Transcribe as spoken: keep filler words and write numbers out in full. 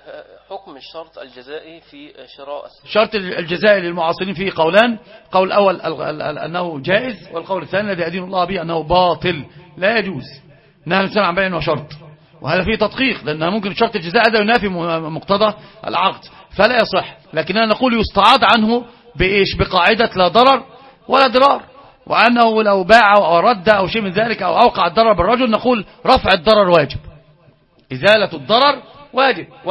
حكم الشرط الجزائي في شراء شرط الجزائي للمعاصرين فيه قولان. قول الأول أنه جائز، والقول الثاني الذي يدين الله به أنه باطل لا يجوز. نهى الإنسان عن بيع وشرط، وهذا فيه تدقيق، لأنه ممكن شرط الجزاء هذا ينافي مقتضى العقد فلا يصح. لكننا نقول يستعاض عنه بإيش؟ بقاعدة لا ضرر ولا ضرار، وأنه لو باع أو رد أو شيء من ذلك أو أوقع الضرر بالرجل نقول رفع الضرر واجب، إزالة الضرر واجب.